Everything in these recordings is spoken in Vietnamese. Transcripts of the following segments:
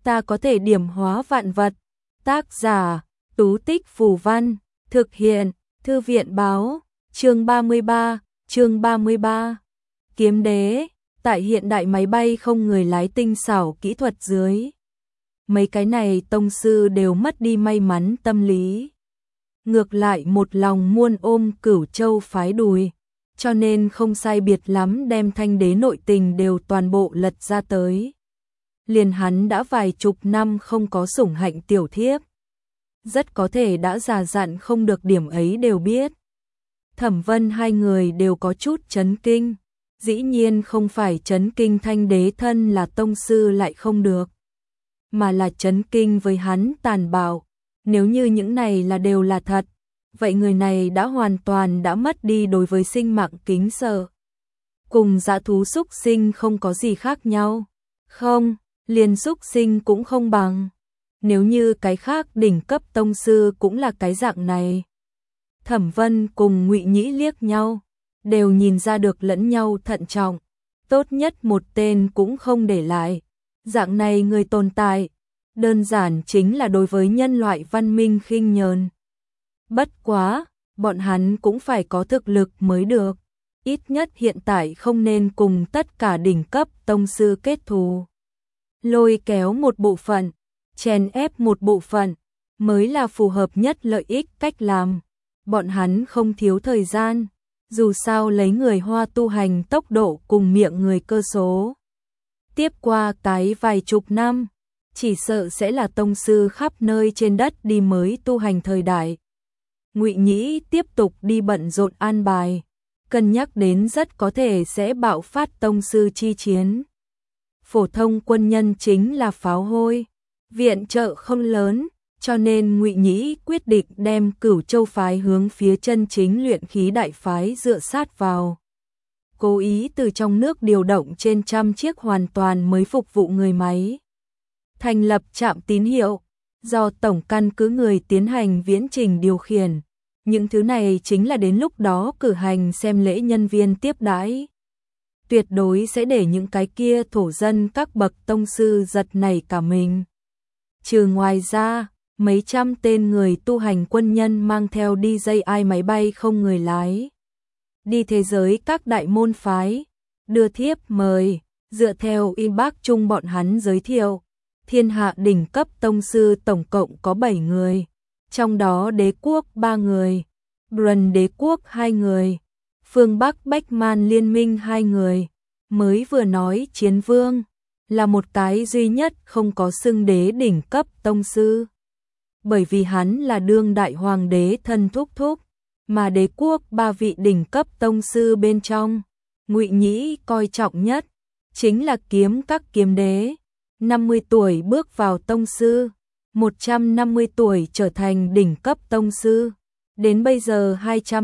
ta có thể điểm hóa vạn vật. Tác giả, Tú Tích Phù Văn, thực hiện, Thư viện báo, chương 33. Kiếm đế, tại hiện đại máy bay không người lái tinh xảo kỹ thuật dưới. Mấy cái này tông sư đều mất đi may mắn tâm lý. Ngược lại một lòng muôn ôm Cửu Châu phái đùi, cho nên không sai biệt lắm đem thanh đế nội tình đều toàn bộ lật ra tới. Liền hắn đã vài chục năm không có sủng hạnh tiểu thiếp. Rất có thể đã già dặn không được điểm ấy đều biết. Thẩm Vân hai người đều có chút chấn kinh. Dĩ nhiên không phải chấn kinh thanh đế thân là tông sư lại không được, mà là chấn kinh với hắn tàn bạo. Nếu như những này đều là thật, vậy người này đã hoàn toàn đã mất đi đối với sinh mạng kính sợ. Cùng dã thú súc sinh không có gì khác nhau. Không, liền súc sinh cũng không bằng. Nếu như cái khác đỉnh cấp tông sư cũng là cái dạng này. Thẩm Vân cùng Ngụy Nhĩ liếc nhau, đều nhìn ra được lẫn nhau thận trọng. Tốt nhất một tên cũng không để lại. Dạng này người tồn tại, đơn giản chính là đối với nhân loại văn minh khinh nhờn. Bất quá, bọn hắn cũng phải có thực lực mới được. Ít nhất hiện tại không nên cùng tất cả đỉnh cấp tông sư kết thù. Lôi kéo một bộ phận, chèn ép một bộ phận, mới là phù hợp nhất lợi ích cách làm. Bọn hắn không thiếu thời gian, dù sao lấy người Hoa tu hành tốc độ cùng miệng người cơ số. Tiếp qua cái vài chục năm, chỉ sợ sẽ là tông sư khắp nơi trên đất đi mới tu hành thời đại. Ngụy Nhĩ tiếp tục đi bận rộn an bài, cân nhắc đến rất có thể sẽ bạo phát tông sư chi chiến. Phổ thông quân nhân chính là pháo hôi, viện trợ không lớn, cho nên Ngụy Nhĩ quyết định đem Cửu Châu phái hướng phía chân chính luyện khí đại phái dựa sát vào. Cố ý từ trong nước điều động trên trăm chiếc hoàn toàn mới phục vụ người máy. Thành lập trạm tín hiệu, do tổng căn cứ người tiến hành viễn trình điều khiển. Những thứ này chính là đến lúc đó cử hành xem lễ nhân viên tiếp đãi. Tuyệt đối sẽ để những cái kia thổ dân các bậc tông sư giật nảy cả mình. Trừ ngoài ra, mấy trăm tên người tu hành quân nhân mang theo DJI máy bay không người lái. Đi thế giới các đại môn phái, đưa thiếp mời, dựa theo inbox chung bọn hắn giới thiệu. Thiên hạ đỉnh cấp tông sư tổng cộng có 7 người, trong đó đế quốc 3 người, Brân đế quốc 2 người, phương Bắc Bách Man liên minh 2 người, mới vừa nói chiến vương, là một cái duy nhất không có xưng đế đỉnh cấp tông sư. Bởi vì hắn là đương đại hoàng đế thân thúc thúc, mà đế quốc 3 vị đỉnh cấp tông sư bên trong, Ngụy Nhĩ coi trọng nhất, chính là kiếm các kiếm đế. 50 tuổi bước vào tông sư, 150 tuổi trở thành đỉnh cấp tông sư, đến bây giờ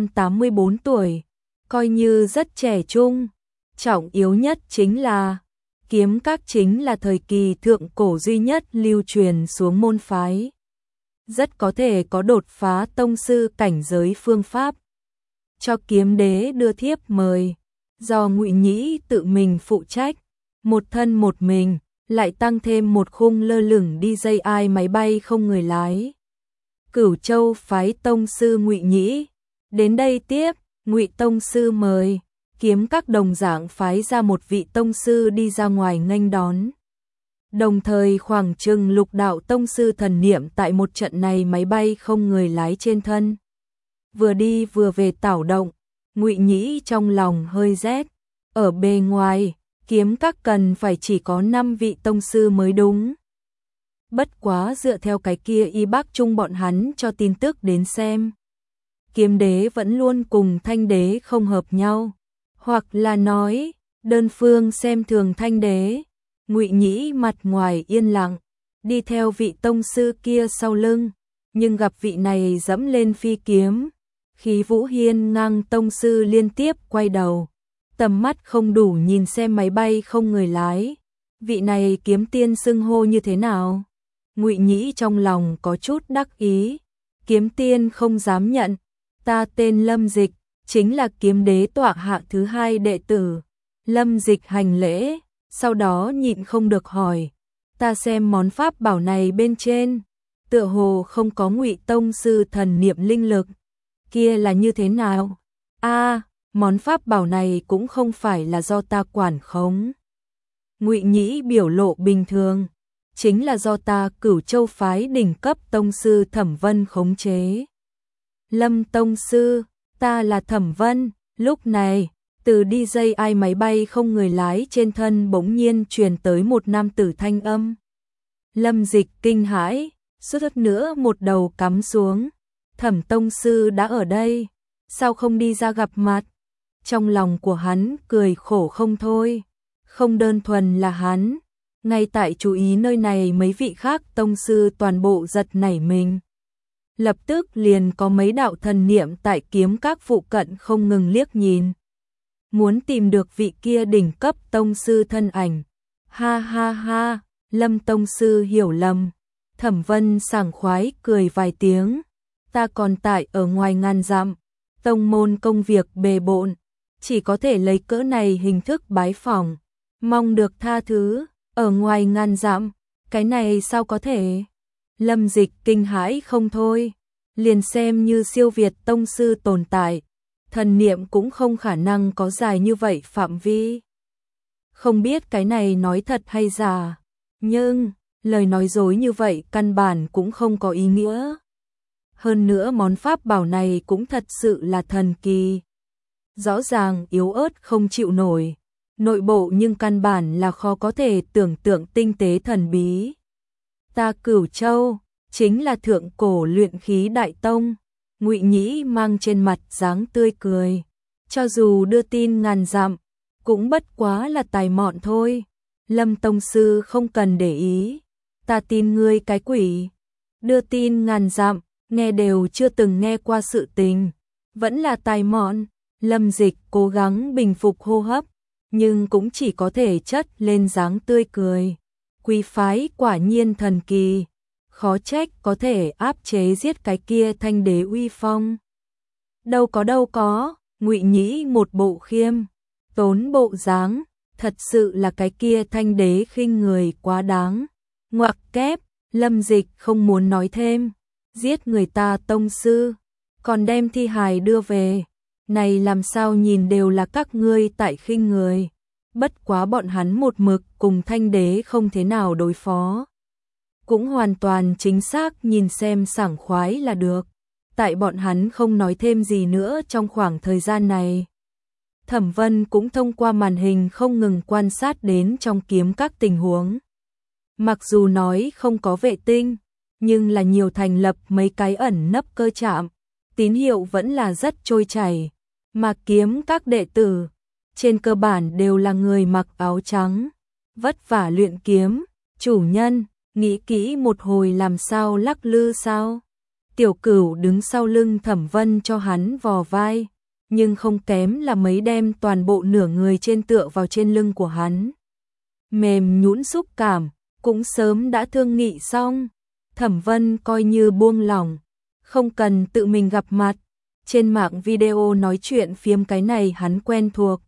284 tuổi, coi như rất trẻ trung. Trọng yếu nhất chính là, kiếm các chính là thời kỳ thượng cổ duy nhất lưu truyền xuống môn phái. Rất có thể có đột phá tông sư cảnh giới phương pháp. Cho kiếm đế đưa thiếp mời, do Ngụy Nhĩ tự mình phụ trách, một thân một mình. Lại tăng thêm một khung lơ lửng DJI máy bay không người lái. Cửu Châu phái tông sư Ngụy Nhĩ đến đây tiếp. Ngụy tông sư mời. Kiếm các đồng dạng phái ra một vị tông sư đi ra ngoài nghênh đón. Đồng thời khoảng chừng lục đạo tông sư thần niệm tại một trận này máy bay không người lái trên thân. Vừa đi vừa về tảo động, Ngụy Nhĩ trong lòng hơi rét. Ở bề ngoài, kiếm các cần phải chỉ có 5 vị tông sư mới đúng. Bất quá dựa theo cái kia y bác chung bọn hắn cho tin tức đến xem. Kiếm đế vẫn luôn cùng thanh đế không hợp nhau. Hoặc là nói, đơn phương xem thường thanh đế. Ngụy Nhĩ mặt ngoài yên lặng, đi theo vị tông sư kia sau lưng. Nhưng gặp vị này dẫm lên phi kiếm. Khí vũ hiên ngang tông sư liên tiếp quay đầu. Tầm mắt không đủ nhìn xem máy bay không người lái. Vị này kiếm tiên xưng hô như thế nào? Ngụy Nhĩ trong lòng có chút đắc ý. Kiếm tiên không dám nhận. Ta tên Lâm Dịch, chính là kiếm đế tọa hạ thứ 2 đệ tử. Lâm Dịch hành lễ, sau đó nhịn không được hỏi. Ta xem món pháp bảo này bên trên, tựa hồ không có Ngụy tông sư thần niệm linh lực, kia là như thế nào? A, món pháp bảo này cũng không phải là do ta quản khống. Ngụy Nhĩ biểu lộ bình thường, chính là do ta Cửu Châu phái đỉnh cấp tông sư Thẩm Vân khống chế. Lâm tông sư, ta là Thẩm Vân. Lúc này, từ DJI máy bay không người lái trên thân bỗng nhiên truyền tới một nam tử thanh âm. Lâm Dịch kinh hãi, suýt nữa một đầu cắm xuống. Thẩm tông sư đã ở đây, sao không đi ra gặp mặt? Trong lòng của hắn cười khổ không thôi, không đơn thuần là hắn, ngay tại chú ý nơi này mấy vị khác tông sư toàn bộ giật nảy mình. Lập tức liền có mấy đạo thần niệm tại kiếm các phụ cận không ngừng liếc nhìn. Muốn tìm được vị kia đỉnh cấp tông sư thân ảnh. Ha ha ha, Lâm tông sư hiểu lầm. Thẩm Vân sảng khoái cười vài tiếng. Ta còn tại ở ngoài ngàn dặm, tông môn công việc bề bộn, chỉ có thể lấy cỡ này hình thức bái phỏng, mong được tha thứ. Ở ngoài ngàn dặm, cái này sao có thể? Lâm Dịch kinh hãi không thôi, liền xem như siêu việt tông sư tồn tại, thần niệm cũng không khả năng có dài như vậy phạm vi. Không biết cái này nói thật hay giả, nhưng lời nói dối như vậy căn bản cũng không có ý nghĩa. Hơn nữa món pháp bảo này cũng thật sự là thần kỳ. Rõ ràng yếu ớt không chịu nổi, nội bộ nhưng căn bản là khó có thể tưởng tượng tinh tế thần bí. Ta Cửu Châu chính là thượng cổ luyện khí đại tông. Ngụy Nhĩ mang trên mặt dáng tươi cười, cho dù đưa tin ngàn dặm, cũng bất quá là tài mọn thôi. Lâm tông sư không cần để ý, ta tin ngươi cái quỷ. Đưa tin ngàn dặm, nghe đều chưa từng nghe qua sự tình, vẫn là tài mọn. Lâm Dịch cố gắng bình phục hô hấp, nhưng cũng chỉ có thể chất lên dáng tươi cười. Quý phái quả nhiên thần kỳ, khó trách có thể áp chế giết cái kia thanh đế uy phong. Đâu có, Ngụy Nhĩ một bộ khiêm tốn bộ dáng, thật sự là cái kia thanh đế khinh người quá đáng. Ngoặc kép, Lâm Dịch không muốn nói thêm, giết người ta tông sư, còn đem thi hài đưa về, này làm sao nhìn đều là các ngươi tại khinh người. Bất quá bọn hắn một mực cùng thanh đế không thế nào đối phó, cũng hoàn toàn chính xác nhìn xem sảng khoái là được. Tại bọn hắn không nói thêm gì nữa trong khoảng thời gian này, Thẩm Vân cũng thông qua màn hình không ngừng quan sát đến trong kiếm các tình huống. Mặc dù nói không có vệ tinh, nhưng là nhiều thành lập mấy cái ẩn nấp cơ trạm, tín hiệu vẫn là rất trôi chảy, mà kiếm các đệ tử trên cơ bản đều là người mặc áo trắng, vất vả luyện kiếm. Chủ nhân, nghĩ kỹ một hồi làm sao lắc lư sao? Tiểu Cửu đứng sau lưng Thẩm Vân cho hắn vò vai, nhưng không kém là mấy đem toàn bộ nửa người trên tựa vào trên lưng của hắn. Mềm nhũn xúc cảm, cũng sớm đã thương nghị xong. Thẩm Vân coi như buông lỏng, không cần tự mình gặp mặt. Trên mạng video nói chuyện phiếm cái này hắn quen thuộc.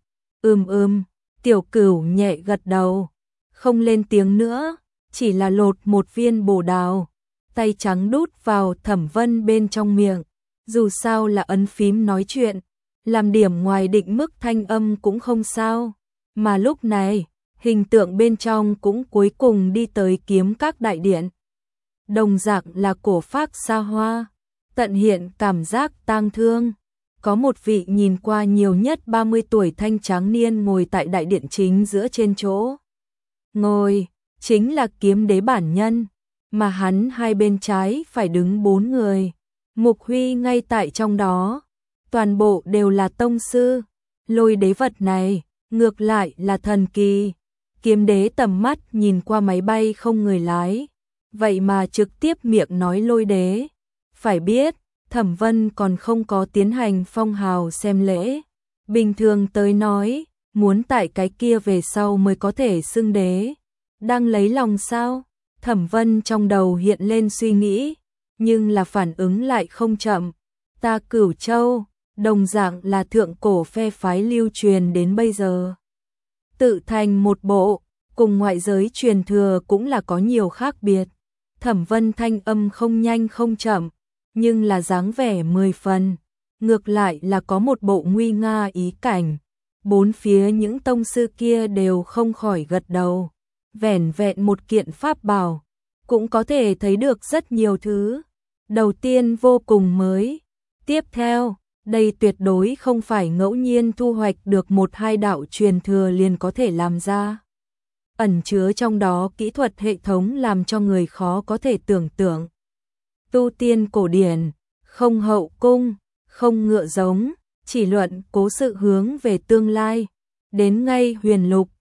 Tiểu Cửu nhẹ gật đầu, không lên tiếng nữa, chỉ là lột một viên bồ đào, tay trắng đút vào Thẩm Vân bên trong miệng. Dù sao là ấn phím nói chuyện, làm điểm ngoài định mức thanh âm cũng không sao. Mà lúc này, hình tượng bên trong cũng cuối cùng đi tới kiếm các đại điện. Đồng dạng là cổ phác xa hoa, tận hiện cảm giác tang thương. Có một vị nhìn qua nhiều nhất 30 tuổi thanh tráng niên ngồi tại đại điện chính giữa trên chỗ ngồi, chính là kiếm đế bản nhân, mà hắn hai bên trái phải đứng 4 người. Mục Huy ngay tại trong đó, toàn bộ đều là tông sư. Lôi đế vật này, ngược lại là thần kỳ. Kiếm đế tầm mắt nhìn qua máy bay không người lái, vậy mà trực tiếp miệng nói lôi đế. Phải biết, Thẩm Vân còn không có tiến hành phong hào xem lễ. Bình thường tới nói, muốn tại cái kia về sau mới có thể xưng đế. Đang lấy lòng sao? Thẩm Vân trong đầu hiện lên suy nghĩ, nhưng là phản ứng lại không chậm. Ta Cửu Châu, đồng dạng là thượng cổ phe phái lưu truyền đến bây giờ. Tự thành một bộ, cùng ngoại giới truyền thừa cũng là có nhiều khác biệt. Thẩm Vân thanh âm không nhanh không chậm, nhưng là dáng vẻ 10 phần, ngược lại là có một bộ nguy nga ý cảnh. Bốn phía những tông sư kia đều không khỏi gật đầu, vẻn vẹn một kiện pháp bảo, cũng có thể thấy được rất nhiều thứ. Đầu tiên vô cùng mới, tiếp theo, đây tuyệt đối không phải ngẫu nhiên thu hoạch được một hai đạo truyền thừa liền có thể làm ra. Ẩn chứa trong đó kỹ thuật hệ thống làm cho người khó có thể tưởng tượng. Tu tiên cổ điển, không hậu cung, không ngựa giống, chỉ luận cố sự hướng về tương lai, đến ngay huyền lục,